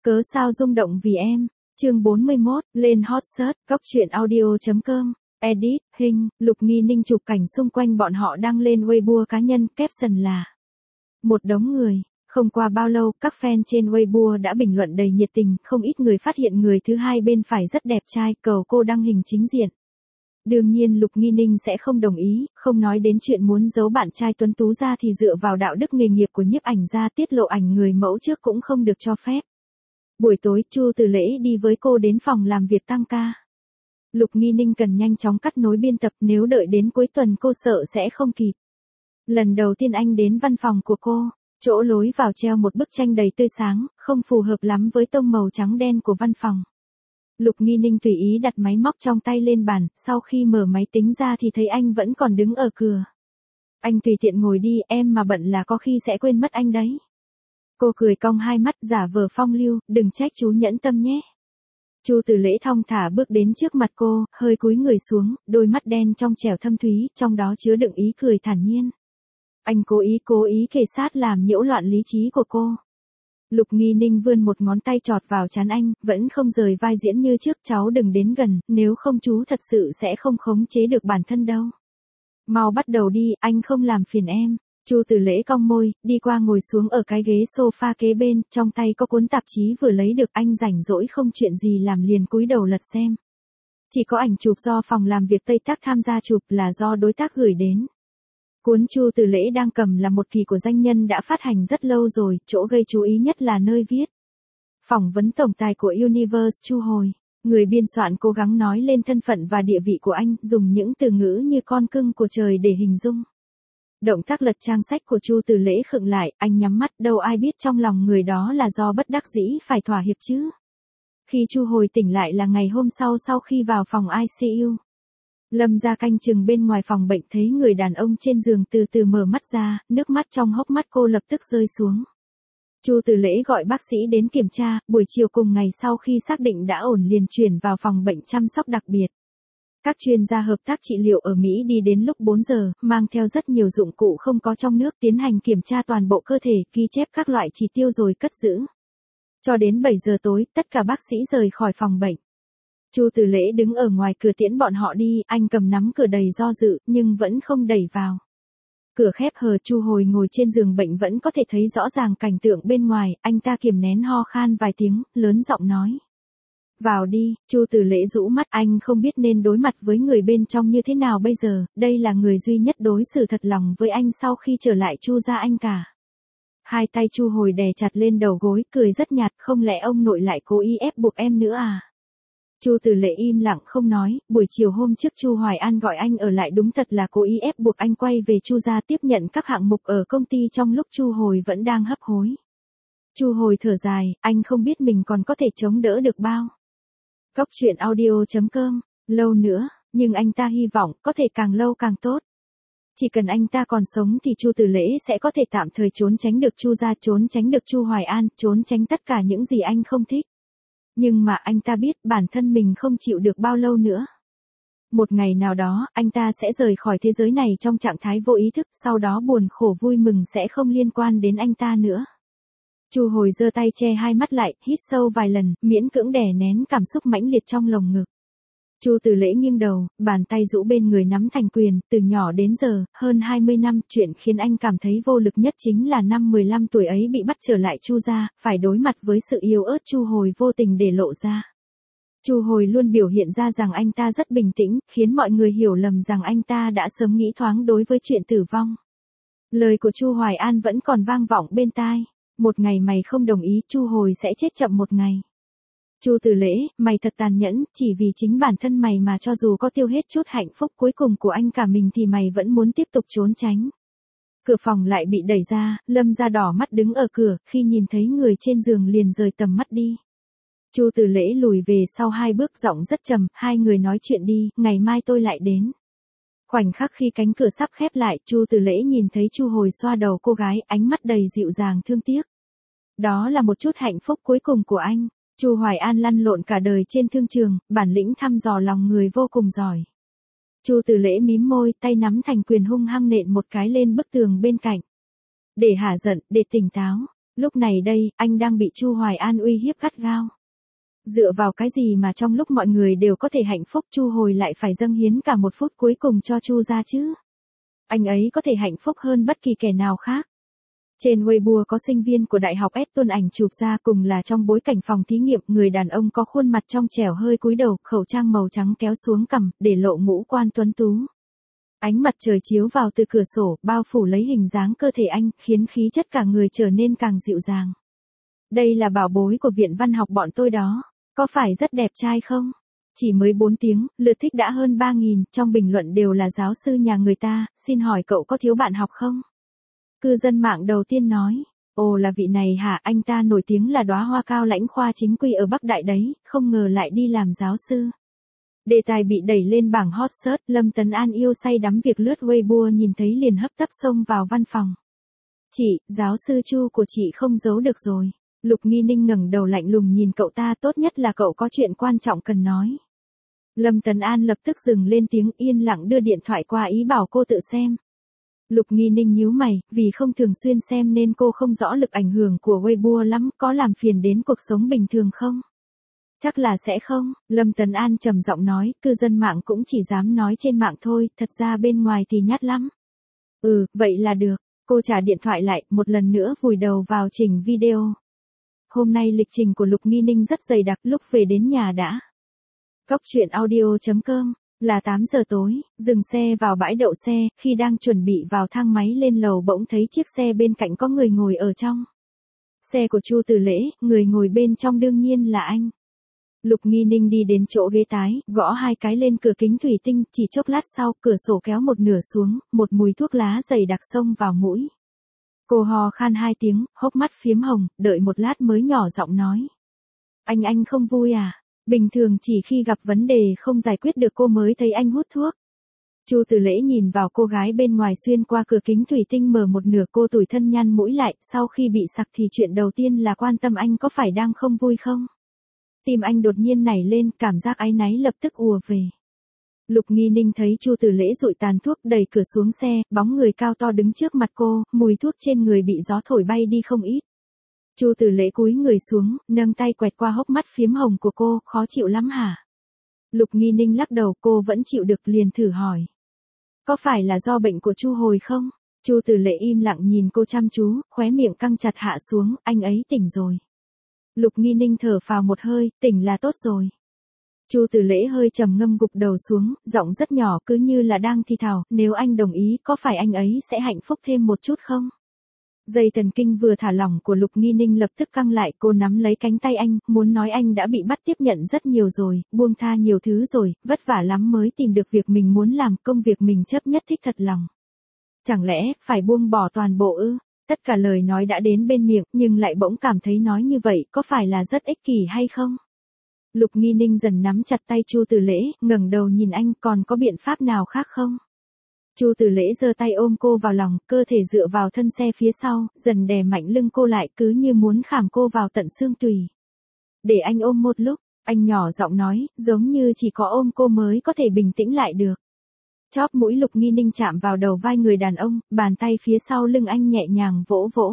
Cớ sao rung động vì em. Chương 41, lên hot search, góc truyện audio.com. Edit, hình, Lục Nghi Ninh chụp cảnh xung quanh bọn họ đăng lên Weibo cá nhân, caption là một đống người. Không qua bao lâu, các fan trên Weibo đã bình luận đầy nhiệt tình, không ít người phát hiện người thứ hai bên phải rất đẹp trai, cầu cô đăng hình chính diện. Đương nhiên Lục Nghi Ninh sẽ không đồng ý, không nói đến chuyện muốn giấu bạn trai tuấn tú ra thì dựa vào đạo đức nghề nghiệp của nhiếp ảnh gia tiết lộ ảnh người mẫu trước cũng không được cho phép. Buổi tối, Chu Tử Lễ đi với cô đến phòng làm việc tăng ca. Lục Nghi Ninh cần nhanh chóng cắt nối biên tập, nếu đợi đến cuối tuần cô sợ sẽ không kịp. Lần đầu tiên anh đến văn phòng của cô, chỗ lối vào treo một bức tranh đầy tươi sáng, không phù hợp lắm với tông màu trắng đen của văn phòng. Lục Nghi Ninh tùy ý đặt máy móc trong tay lên bàn, sau khi mở máy tính ra thì thấy anh vẫn còn đứng ở cửa. Anh tùy tiện ngồi đi, em mà bận là có khi sẽ quên mất anh đấy. Cô cười cong hai mắt giả vờ phong lưu, đừng trách chú nhẫn tâm nhé. Chu Tử Lễ thong thả bước đến trước mặt cô, hơi cúi người xuống, đôi mắt đen trong trẻo thâm thúy, trong đó chứa đựng ý cười thản nhiên. Anh cố ý kề sát làm nhiễu loạn lý trí của cô. Lục Nghi Ninh vươn một ngón tay chọt vào trán anh, vẫn không rời vai diễn như trước, cháu đừng đến gần, nếu không chú thật sự sẽ không khống chế được bản thân đâu. Mau bắt đầu đi, anh không làm phiền em. Chu Tử Lễ cong môi, đi qua ngồi xuống ở cái ghế sofa kế bên, trong tay có cuốn tạp chí vừa lấy được, anh rảnh rỗi không chuyện gì làm liền cúi đầu lật xem. Chỉ có ảnh chụp do phòng làm việc Tây Tác tham gia chụp, là do đối tác gửi đến. Cuốn Chu Tử Lễ đang cầm là một kỳ của danh nhân đã phát hành rất lâu rồi, chỗ gây chú ý nhất là nơi viết phỏng vấn tổng tài của Universe Chu Hồi. Người biên soạn cố gắng nói lên thân phận và địa vị của anh, dùng những từ ngữ như con cưng của trời để hình dung. Động tác lật trang sách của Chu Tử Lễ khựng lại, anh nhắm mắt, đâu ai biết trong lòng người đó là do bất đắc dĩ phải thỏa hiệp chứ. Khi Chu Hồi tỉnh lại là ngày hôm sau khi vào phòng ICU. Lâm Gia canh chừng bên ngoài phòng bệnh thấy người đàn ông trên giường từ từ mở mắt ra, nước mắt trong hốc mắt cô lập tức rơi xuống. Chu Tử Lễ gọi bác sĩ đến kiểm tra, buổi chiều cùng ngày sau khi xác định đã ổn liền chuyển vào phòng bệnh chăm sóc đặc biệt. Các chuyên gia hợp tác trị liệu ở Mỹ đi đến lúc 4 giờ, mang theo rất nhiều dụng cụ không có trong nước tiến hành kiểm tra toàn bộ cơ thể, ghi chép các loại chỉ tiêu rồi cất giữ. Cho đến 7 giờ tối, tất cả bác sĩ rời khỏi phòng bệnh. Chu Tử Lễ đứng ở ngoài cửa tiễn bọn họ đi, anh cầm nắm cửa đầy do dự, nhưng vẫn không đẩy vào. Cửa khép hờ, Chu Hồi ngồi trên giường bệnh vẫn có thể thấy rõ ràng cảnh tượng bên ngoài, anh ta kiềm nén ho khan vài tiếng, lớn giọng nói. Vào đi. Chu Tử Lễ rũ mắt, anh không biết nên đối mặt với người bên trong như thế nào bây giờ, đây là người duy nhất đối xử thật lòng với anh sau khi trở lại Chu gia anh cả. Hai tay Chu Hồi đè chặt lên đầu gối, cười rất nhạt, không lẽ ông nội lại cố ý ép buộc em nữa à? Chu Tử Lễ im lặng không nói, buổi chiều hôm trước Chu Hoài An gọi anh ở lại đúng thật là cố ý ép buộc anh quay về Chu gia tiếp nhận các hạng mục ở công ty trong lúc Chu Hồi vẫn đang hấp hối. Chu Hồi thở dài, anh không biết mình còn có thể chống đỡ được bao. Góc truyện audio.com, lâu nữa, nhưng anh ta hy vọng có thể càng lâu càng tốt. Chỉ cần anh ta còn sống thì Chu Tử Lễ sẽ có thể tạm thời trốn tránh được Chu gia, trốn tránh được Chu Hoài An, trốn tránh tất cả những gì anh không thích. Nhưng mà anh ta biết bản thân mình không chịu được bao lâu nữa. Một ngày nào đó, anh ta sẽ rời khỏi thế giới này trong trạng thái vô ý thức, sau đó buồn khổ vui mừng sẽ không liên quan đến anh ta nữa. Chu Hồi giơ tay che hai mắt lại, hít sâu vài lần, miễn cưỡng đè nén cảm xúc mãnh liệt trong lồng ngực. Chu Tử Lễ nghiêng đầu, bàn tay rũ bên người nắm thành quyền, từ nhỏ đến giờ, hơn 20 năm, chuyện khiến anh cảm thấy vô lực nhất chính là năm 15 tuổi ấy bị bắt trở lại Chu gia, phải đối mặt với sự yếu ớt Chu Hồi vô tình để lộ ra. Chu Hồi luôn biểu hiện ra rằng anh ta rất bình tĩnh, khiến mọi người hiểu lầm rằng anh ta đã sớm nghĩ thoáng đối với chuyện tử vong. Lời của Chu Hoài An vẫn còn vang vọng bên tai. Một ngày mày không đồng ý, Chu Hồi sẽ chết chậm một ngày. Chu Tử Lễ, mày thật tàn nhẫn, chỉ vì chính bản thân mày mà cho dù có tiêu hết chút hạnh phúc cuối cùng của anh cả mình thì mày vẫn muốn tiếp tục trốn tránh. Cửa phòng lại bị đẩy ra, Lâm Gia đỏ mắt đứng ở cửa, khi nhìn thấy người trên giường liền rời tầm mắt đi. Chu Tử Lễ lùi về sau 2 bước, giọng rất trầm, hai người nói chuyện đi, ngày mai tôi lại đến. Khoảnh khắc khi cánh cửa sắp khép lại, Chu Tử Lễ nhìn thấy Chu Hồi xoa đầu cô gái, ánh mắt đầy dịu dàng thương tiếc. Đó là một chút hạnh phúc cuối cùng của anh. Chu Hoài An lăn lộn cả đời trên thương trường, bản lĩnh thăm dò lòng người vô cùng giỏi. Chu Tử Lễ mím môi, tay nắm thành quyền hung hăng nện một cái lên bức tường bên cạnh. Để hả giận, để tỉnh táo. Lúc này đây, anh đang bị Chu Hoài An uy hiếp gắt gao. Dựa vào cái gì mà trong lúc mọi người đều có thể hạnh phúc Chu Hồi lại phải dâng hiến cả một phút cuối cùng cho Chu gia chứ? Anh ấy có thể hạnh phúc hơn bất kỳ kẻ nào khác. Trên Weibo có sinh viên của Đại học S tuôn ảnh chụp ra cùng là trong bối cảnh phòng thí nghiệm, người đàn ông có khuôn mặt trong trẻo hơi cúi đầu, khẩu trang màu trắng kéo xuống cằm, để lộ ngũ quan tuấn tú. Ánh mặt trời chiếu vào từ cửa sổ, bao phủ lấy hình dáng cơ thể anh, khiến khí chất cả người trở nên càng dịu dàng. Đây là bảo bối của viện văn học bọn tôi đó. Có phải rất đẹp trai không? Chỉ mới 4 tiếng, lượt thích đã hơn 3.000, trong bình luận đều là giáo sư nhà người ta, xin hỏi cậu có thiếu bạn học không? Cư dân mạng đầu tiên nói, ồ là vị này hả, anh ta nổi tiếng là đóa hoa cao lãnh khoa chính quy ở Bắc Đại đấy, không ngờ lại đi làm giáo sư. Đề tài bị đẩy lên bảng hot search, Lâm Tấn An yêu say đắm việc lướt Weibo nhìn thấy liền hấp tấp xông vào văn phòng. Chị, giáo sư Chu của chị không giấu được rồi. Lục Nghi Ninh ngẩng đầu lạnh lùng nhìn cậu ta, tốt nhất là cậu có chuyện quan trọng cần nói. Lâm Tấn An lập tức dừng lên tiếng, yên lặng đưa điện thoại qua ý bảo cô tự xem. Lục Nghi Ninh nhíu mày, vì không thường xuyên xem nên cô không rõ lực ảnh hưởng của Weibo lắm, có làm phiền đến cuộc sống bình thường không? Chắc là sẽ không, Lâm Tấn An trầm giọng nói, cư dân mạng cũng chỉ dám nói trên mạng thôi, thật ra bên ngoài thì nhát lắm. Ừ, vậy là được, cô trả điện thoại lại, một lần nữa vùi đầu vào chỉnh video. Hôm nay lịch trình của Lục Nghi Ninh rất dày đặc, lúc về đến nhà đã. Góc truyện audio.com, là 8 giờ tối, dừng xe vào bãi đậu xe, khi đang chuẩn bị vào thang máy lên lầu bỗng thấy chiếc xe bên cạnh có người ngồi ở trong. Xe của Chu Tử Lễ, người ngồi bên trong đương nhiên là anh. Lục Nghi Ninh đi đến chỗ ghế tái, gõ 2 cái lên cửa kính thủy tinh, chỉ chốc lát sau, cửa sổ kéo một nửa xuống, một mùi thuốc lá dày đặc xông vào mũi. Cô hò khan 2 tiếng, hốc mắt phiếm hồng, đợi một lát mới nhỏ giọng nói. Anh không vui à? Bình thường chỉ khi gặp vấn đề không giải quyết được cô mới thấy anh hút thuốc. Chu Tử Lễ nhìn vào cô gái bên ngoài xuyên qua cửa kính thủy tinh mở một nửa, cô tủi thân nhăn mũi lại, sau khi bị sặc thì chuyện đầu tiên là quan tâm anh có phải đang không vui không? Tim anh đột nhiên nảy lên, cảm giác áy náy lập tức ùa về. Lục Nghi Ninh thấy Chu Tử Lễ dụi tàn thuốc, đẩy cửa xuống xe, bóng người cao to đứng trước mặt cô, mùi thuốc trên người bị gió thổi bay đi không ít. Chu Tử Lễ cúi người xuống, nâng tay quẹt qua hốc mắt phiếm hồng của cô, khó chịu lắm hả? Lục Nghi Ninh lắc đầu, cô vẫn chịu được, liền thử hỏi. Có phải là do bệnh của Chu Hồi không? Chu Tử Lễ im lặng nhìn cô chăm chú, khóe miệng căng chặt hạ xuống, anh ấy tỉnh rồi. Lục Nghi Ninh thở phào một hơi, tỉnh là tốt rồi. Chu Tử Lễ hơi trầm ngâm gục đầu xuống, giọng rất nhỏ cứ như là đang thì thào, nếu anh đồng ý có phải anh ấy sẽ hạnh phúc thêm một chút không? Dây thần kinh vừa thả lỏng của Lục Nghi Ninh lập tức căng lại, cô nắm lấy cánh tay anh, muốn nói anh đã bị bắt tiếp nhận rất nhiều rồi, buông tha nhiều thứ rồi, vất vả lắm mới tìm được việc mình muốn làm, công việc mình chấp nhất thích thật lòng. Chẳng lẽ, phải buông bỏ toàn bộ ư? Tất cả lời nói đã đến bên miệng, nhưng lại bỗng cảm thấy nói như vậy, có phải là rất ích kỷ hay không? Lục Nghi Ninh dần nắm chặt tay Chu Tử Lễ, ngẩng đầu nhìn anh, còn có biện pháp nào khác không? Chu Tử Lễ giơ tay ôm cô vào lòng, cơ thể dựa vào thân xe phía sau, dần đè mạnh lưng cô lại, cứ như muốn khảm cô vào tận xương tùy. Để anh ôm một lúc, anh nhỏ giọng nói, giống như chỉ có ôm cô mới có thể bình tĩnh lại được. Chóp mũi Lục Nghi Ninh chạm vào đầu vai người đàn ông, bàn tay phía sau lưng anh nhẹ nhàng vỗ vỗ.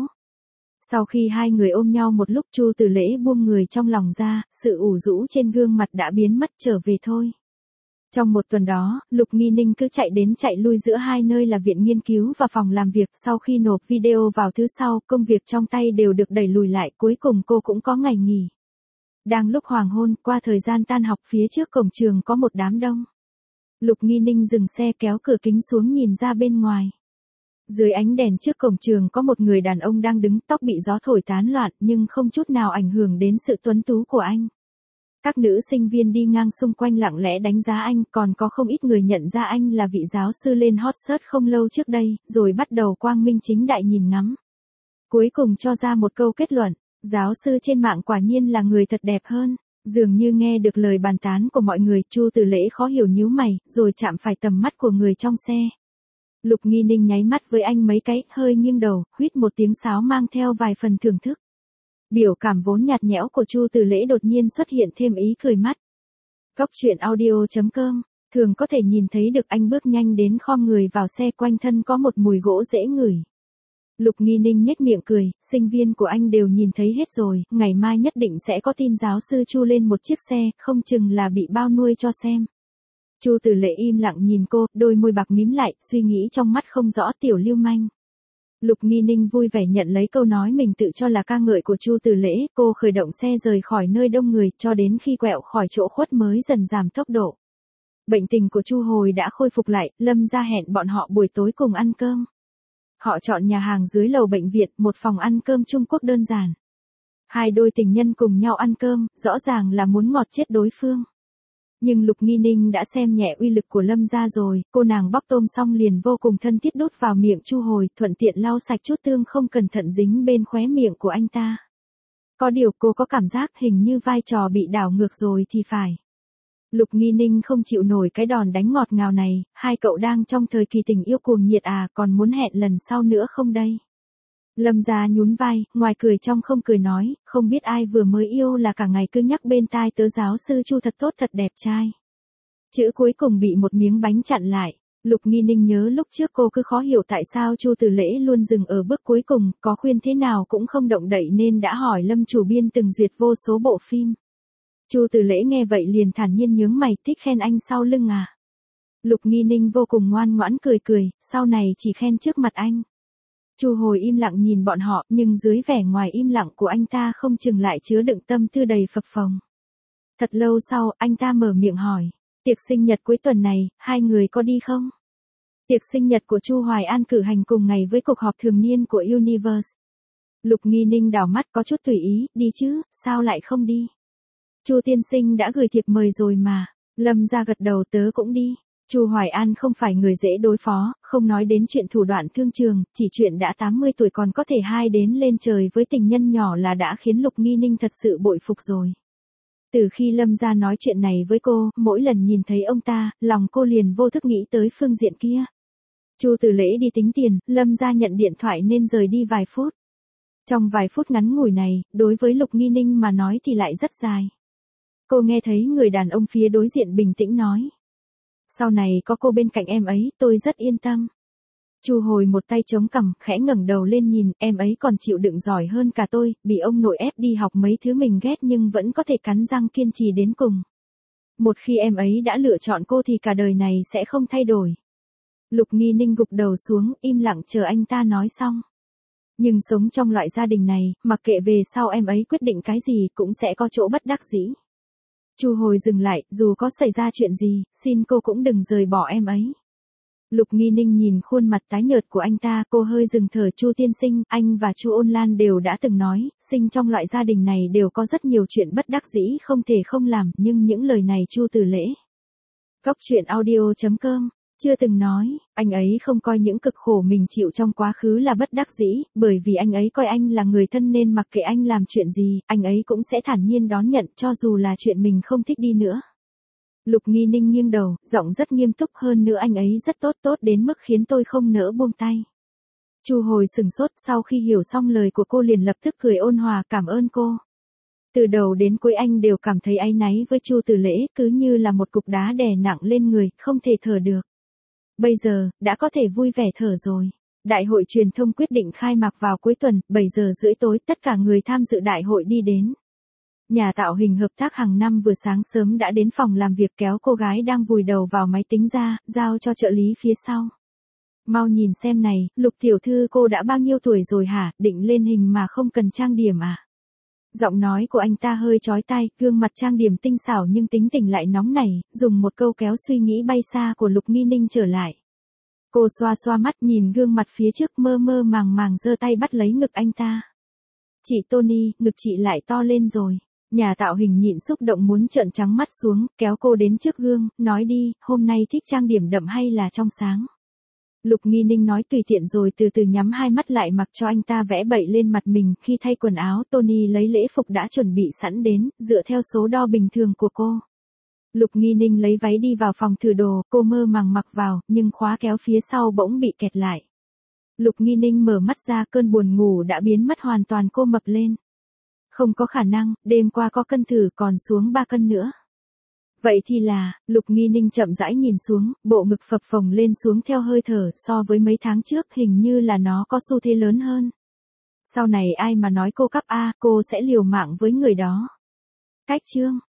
Sau khi hai người ôm nhau một lúc, Chu Tử Lễ buông người trong lòng ra, sự ủ rũ trên gương mặt đã biến mất, trở về thôi. Trong một tuần đó, Lục Nghi Ninh cứ chạy đến chạy lui giữa hai nơi là viện nghiên cứu và phòng làm việc, sau khi nộp video vào thứ sau, công việc trong tay đều được đẩy lùi lại, cuối cùng cô cũng có ngày nghỉ. Đang lúc hoàng hôn, qua thời gian tan học, phía trước cổng trường có một đám đông. Lục Nghi Ninh dừng xe, kéo cửa kính xuống nhìn ra bên ngoài. Dưới ánh đèn trước cổng trường có một người đàn ông đang đứng, tóc bị gió thổi tán loạn nhưng không chút nào ảnh hưởng đến sự tuấn tú của anh. Các nữ sinh viên đi ngang xung quanh lặng lẽ đánh giá anh, còn có không ít người nhận ra anh là vị giáo sư lên hot search không lâu trước đây, rồi bắt đầu quang minh chính đại nhìn ngắm. Cuối cùng cho ra một câu kết luận, giáo sư trên mạng quả nhiên là người thật đẹp hơn. Dường như nghe được lời bàn tán của mọi người, Chu Tử Lễ khó hiểu nhíu mày, rồi chạm phải tầm mắt của người trong xe. Lục Nghi Ninh nháy mắt với anh mấy cái, hơi nghiêng đầu, huýt một tiếng sáo mang theo vài phần thưởng thức. Biểu cảm vốn nhạt nhẽo của Chu Tử Lễ đột nhiên xuất hiện thêm ý cười mắt. Góc truyện audio.com, thường có thể nhìn thấy được anh bước nhanh đến khom người vào xe, quanh thân có một mùi gỗ dễ ngửi. Lục Nghi Ninh nhếch miệng cười, sinh viên của anh đều nhìn thấy hết rồi, ngày mai nhất định sẽ có tin giáo sư Chu lên một chiếc xe, không chừng là bị bao nuôi cho xem. Chu Tử Lệ im lặng nhìn cô, đôi môi bạc mím lại, suy nghĩ trong mắt không rõ tiểu lưu manh. Lục Nghi Ninh vui vẻ nhận lấy câu nói mình tự cho là ca ngợi của Chu Tử Lễ, cô khởi động xe rời khỏi nơi đông người, cho đến khi quẹo khỏi chỗ khuất mới dần giảm tốc độ. Bệnh tình của Chu Hồi đã khôi phục lại, Lâm ra hẹn bọn họ buổi tối cùng ăn cơm. Họ chọn nhà hàng dưới lầu bệnh viện, một phòng ăn cơm Trung Quốc đơn giản. Hai đôi tình nhân cùng nhau ăn cơm, rõ ràng là muốn ngọt chết đối phương. Nhưng Lục Nghi Ninh đã xem nhẹ uy lực của Lâm gia rồi, cô nàng bóc tôm xong liền vô cùng thân thiết đút vào miệng Chu Hồi, thuận tiện lau sạch chút tương không cẩn thận dính bên khóe miệng của anh ta. Có điều cô có cảm giác hình như vai trò bị đảo ngược rồi thì phải. Lục Nghi Ninh không chịu nổi cái đòn đánh ngọt ngào này, hai cậu đang trong thời kỳ tình yêu cuồng nhiệt à, còn muốn hẹn lần sau nữa không đây? Lâm gia nhún vai, ngoài cười trong không cười nói, không biết ai vừa mới yêu là cả ngày cứ nhắc bên tai tớ giáo sư Chu thật tốt thật đẹp trai. Chữ cuối cùng bị một miếng bánh chặn lại. Lục Nghi Ninh nhớ lúc trước cô cứ khó hiểu tại sao Chu Tử Lễ luôn dừng ở bước cuối cùng, có khuyên thế nào cũng không động đậy nên đã hỏi Lâm chủ biên từng duyệt vô số bộ phim. Chu Tử Lễ nghe vậy liền thản nhiên nhướng mày, thích khen anh sau lưng à. Lục Nghi Ninh vô cùng ngoan ngoãn cười cười, sau này chỉ khen trước mặt anh. Chu Hồi im lặng nhìn bọn họ, nhưng dưới vẻ ngoài im lặng của anh ta không chừng lại chứa đựng tâm tư đầy phập phồng. Thật lâu sau, anh ta mở miệng hỏi, tiệc sinh nhật cuối tuần này, hai người có đi không? Tiệc sinh nhật của Chu Hoài An cử hành cùng ngày với cuộc họp thường niên của Universe. Lục Nghi Ninh đảo mắt có chút tùy ý, đi chứ, sao lại không đi? Chu tiên sinh đã gửi thiệp mời rồi mà. Lâm ra gật đầu, tớ cũng đi. Chu Hoài An không phải người dễ đối phó, không nói đến chuyện thủ đoạn thương trường, chỉ chuyện đã 80 tuổi còn có thể hai đến lên trời với tình nhân nhỏ là đã khiến Lục Nghi Ninh thật sự bội phục rồi. Từ khi Lâm ra nói chuyện này với cô, mỗi lần nhìn thấy ông ta, lòng cô liền vô thức nghĩ tới phương diện kia. Chu Tử Lễ đi tính tiền, Lâm ra nhận điện thoại nên rời đi vài phút. Trong vài phút ngắn ngủi này, đối với Lục Nghi Ninh mà nói thì lại rất dài. Cô nghe thấy người đàn ông phía đối diện bình tĩnh nói. Sau này có cô bên cạnh em ấy, tôi rất yên tâm. Chu Hồi một tay chống cằm, khẽ ngẩng đầu lên nhìn, em ấy còn chịu đựng giỏi hơn cả tôi, bị ông nội ép đi học mấy thứ mình ghét nhưng vẫn có thể cắn răng kiên trì đến cùng. Một khi em ấy đã lựa chọn cô thì cả đời này sẽ không thay đổi. Lục Nghi Ninh gục đầu xuống, im lặng chờ anh ta nói xong. Nhưng sống trong loại gia đình này, mặc kệ về sau em ấy quyết định cái gì cũng sẽ có chỗ bất đắc dĩ. Chu Hồi dừng lại, dù có xảy ra chuyện gì, xin cô cũng đừng rời bỏ em ấy. Lục Nghi Ninh nhìn khuôn mặt tái nhợt của anh ta, cô hơi dừng thở. Chu tiên sinh, anh và Chu Ôn Lan đều đã từng nói, sinh trong loại gia đình này đều có rất nhiều chuyện bất đắc dĩ không thể không làm, nhưng những lời này Chu Tử Lễ. Góc truyện audio.com chưa từng nói, anh ấy không coi những cực khổ mình chịu trong quá khứ là bất đắc dĩ, bởi vì anh ấy coi anh là người thân nên mặc kệ anh làm chuyện gì, anh ấy cũng sẽ thản nhiên đón nhận cho dù là chuyện mình không thích đi nữa. Lục Nghi Ninh nghiêng đầu, giọng rất nghiêm túc, hơn nữa anh ấy rất tốt, tốt đến mức khiến tôi không nỡ buông tay. Chu Hồi sừng sốt, sau khi hiểu xong lời của cô liền lập tức cười ôn hòa, cảm ơn cô. Từ đầu đến cuối anh đều cảm thấy áy náy với Chu Tử Lễ, cứ như là một cục đá đè nặng lên người, không thể thở được. Bây giờ, đã có thể vui vẻ thở rồi. Đại hội truyền thông quyết định khai mạc vào cuối tuần, 7 giờ rưỡi tối, tất cả người tham dự đại hội đi đến. Nhà tạo hình hợp tác hàng năm vừa sáng sớm đã đến phòng làm việc kéo cô gái đang vùi đầu vào máy tính ra, giao cho trợ lý phía sau. Mau nhìn xem này, Lục tiểu thư cô đã bao nhiêu tuổi rồi hả, định lên hình mà không cần trang điểm à? Giọng nói của anh ta hơi chói tai, gương mặt trang điểm tinh xảo nhưng tính tình lại nóng nảy, dùng một câu kéo suy nghĩ bay xa của Lục Nghi Ninh trở lại. Cô xoa xoa mắt nhìn gương mặt phía trước, mơ mơ màng màng giơ tay bắt lấy ngực anh ta. Chị Tony, ngực chị lại to lên rồi. Nhà tạo hình nhịn xúc động muốn trợn trắng mắt xuống, kéo cô đến trước gương, nói đi, hôm nay thích trang điểm đậm hay là trong sáng? Lục Nghi Ninh nói tùy tiện rồi từ từ nhắm hai mắt lại mặc cho anh ta vẽ bậy lên mặt mình. Khi thay quần áo, Tony lấy lễ phục đã chuẩn bị sẵn đến, dựa theo số đo bình thường của cô. Lục Nghi Ninh lấy váy đi vào phòng thử đồ, cô mơ màng mặc vào, nhưng khóa kéo phía sau bỗng bị kẹt lại. Lục Nghi Ninh mở mắt ra, cơn buồn ngủ đã biến mất hoàn toàn, cô mập lên. Không có khả năng, đêm qua có cân thử còn xuống 3 cân nữa. Vậy thì là, Lục Nghi Ninh chậm rãi nhìn xuống, bộ ngực phập phồng lên xuống theo hơi thở, so với mấy tháng trước hình như là nó có xu thế lớn hơn. Sau này ai mà nói cô cắp A, cô sẽ liều mạng với người đó. Cách chương